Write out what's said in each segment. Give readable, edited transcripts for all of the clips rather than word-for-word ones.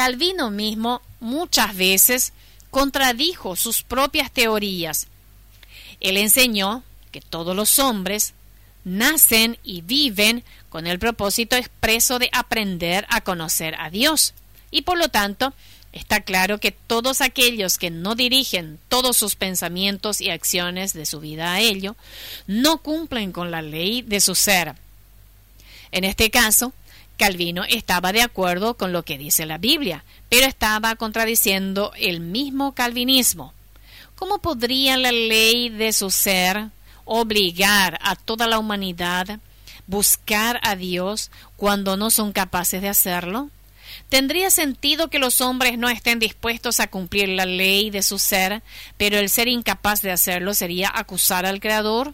Calvino mismo muchas veces contradijo sus propias teorías. Él enseñó que todos los hombres nacen y viven con el propósito expreso de aprender a conocer a Dios, y por lo tanto está claro que todos aquellos que no dirigen todos sus pensamientos y acciones de su vida a ello, no cumplen con la ley de su ser. En este caso, Calvino estaba de acuerdo con lo que dice la Biblia, pero estaba contradiciendo el mismo calvinismo. ¿Cómo podría la ley de su ser obligar a toda la humanidad a buscar a Dios cuando no son capaces de hacerlo? ¿Tendría sentido que los hombres no estén dispuestos a cumplir la ley de su ser, pero el ser incapaz de hacerlo sería acusar al Creador?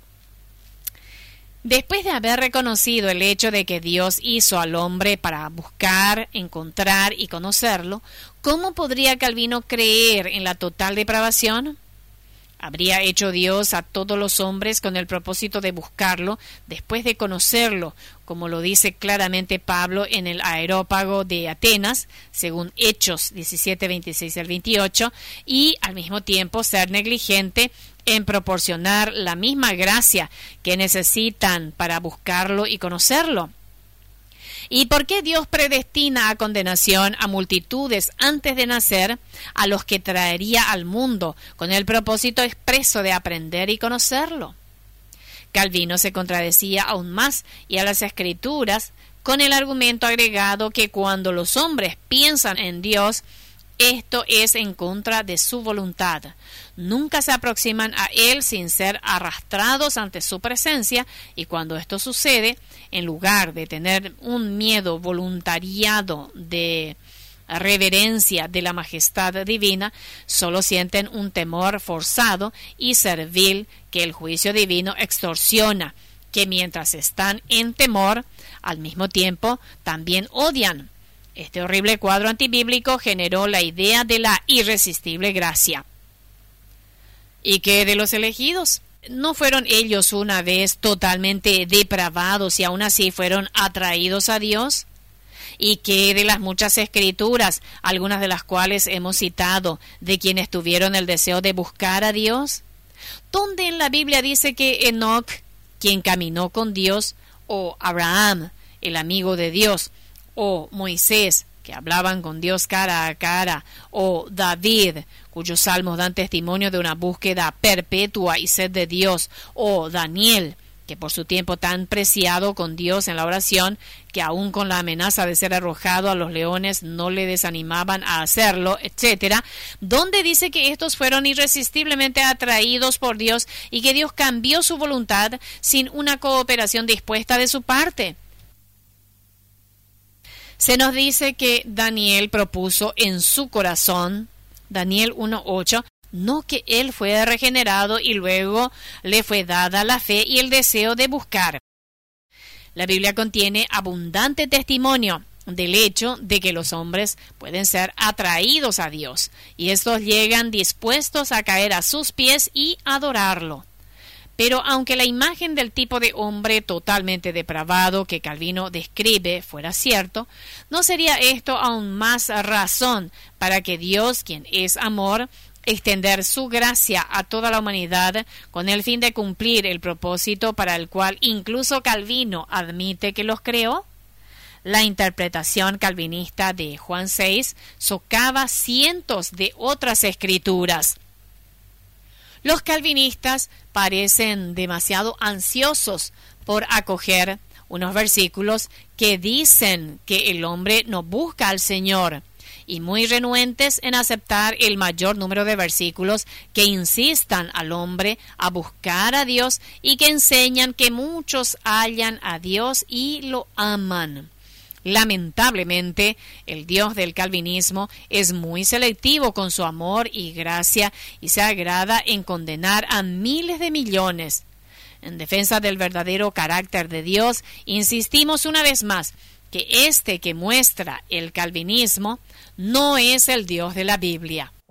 Después de haber reconocido el hecho de que Dios hizo al hombre para buscar, encontrar y conocerlo, ¿cómo podría Calvino creer en la total depravación? ¿Habría hecho Dios a todos los hombres con el propósito de buscarlo después de conocerlo, como lo dice claramente Pablo en el Areópago de Atenas, según Hechos 17, 26 al 28, y al mismo tiempo ser negligente en proporcionar la misma gracia que necesitan para buscarlo y conocerlo? ¿Y por qué Dios predestina a condenación a multitudes antes de nacer, a los que traería al mundo con el propósito expreso de aprender y conocerlo? Calvino se contradecía aún más y a las Escrituras con el argumento agregado que cuando los hombres piensan en Dios, esto es en contra de su voluntad. Nunca se aproximan a Él sin ser arrastrados ante su presencia, y cuando esto sucede, en lugar de tener un miedo voluntariado de reverencia de la majestad divina, solo sienten un temor forzado y servil que el juicio divino extorsiona, que mientras están en temor, al mismo tiempo también odian. Este horrible cuadro antibíblico generó la idea de la irresistible gracia. ¿Y qué de los elegidos? ¿No fueron ellos una vez totalmente depravados y aún así fueron atraídos a Dios? ¿Y qué de las muchas escrituras, algunas de las cuales hemos citado, de quienes tuvieron el deseo de buscar a Dios? ¿Dónde en la Biblia dice que Enoc, quien caminó con Dios, o Abraham, el amigo de Dios, o Moisés, que hablaban con Dios cara a cara, o David, cuyos salmos dan testimonio de una búsqueda perpetua y sed de Dios, o Daniel, que por su tiempo tan preciado con Dios en la oración, que aún con la amenaza de ser arrojado a los leones no le desanimaban a hacerlo, etcétera, donde dice que estos fueron irresistiblemente atraídos por Dios y que Dios cambió su voluntad sin una cooperación dispuesta de su parte? Se nos dice que Daniel propuso en su corazón, Daniel 1:8, no que él fue regenerado y luego le fue dada la fe y el deseo de buscar. La Biblia contiene abundante testimonio del hecho de que los hombres pueden ser atraídos a Dios, y estos llegan dispuestos a caer a sus pies y adorarlo. Pero aunque la imagen del tipo de hombre totalmente depravado que Calvino describe fuera cierto, ¿no sería esto aún más razón para que Dios, quien es amor, extender su gracia a toda la humanidad con el fin de cumplir el propósito para el cual incluso Calvino admite que los creó? La interpretación calvinista de Juan 6 socava cientos de otras escrituras. Los calvinistas parecen demasiado ansiosos por acoger unos versículos que dicen que el hombre no busca al Señor, y muy renuentes en aceptar el mayor número de versículos que insistan al hombre a buscar a Dios y que enseñan que muchos hallan a Dios y lo aman. Lamentablemente, el Dios del calvinismo es muy selectivo con su amor y gracia y se agrada en condenar a miles de millones. En defensa del verdadero carácter de Dios, insistimos una vez más que este que muestra el calvinismo no es el Dios de la Biblia.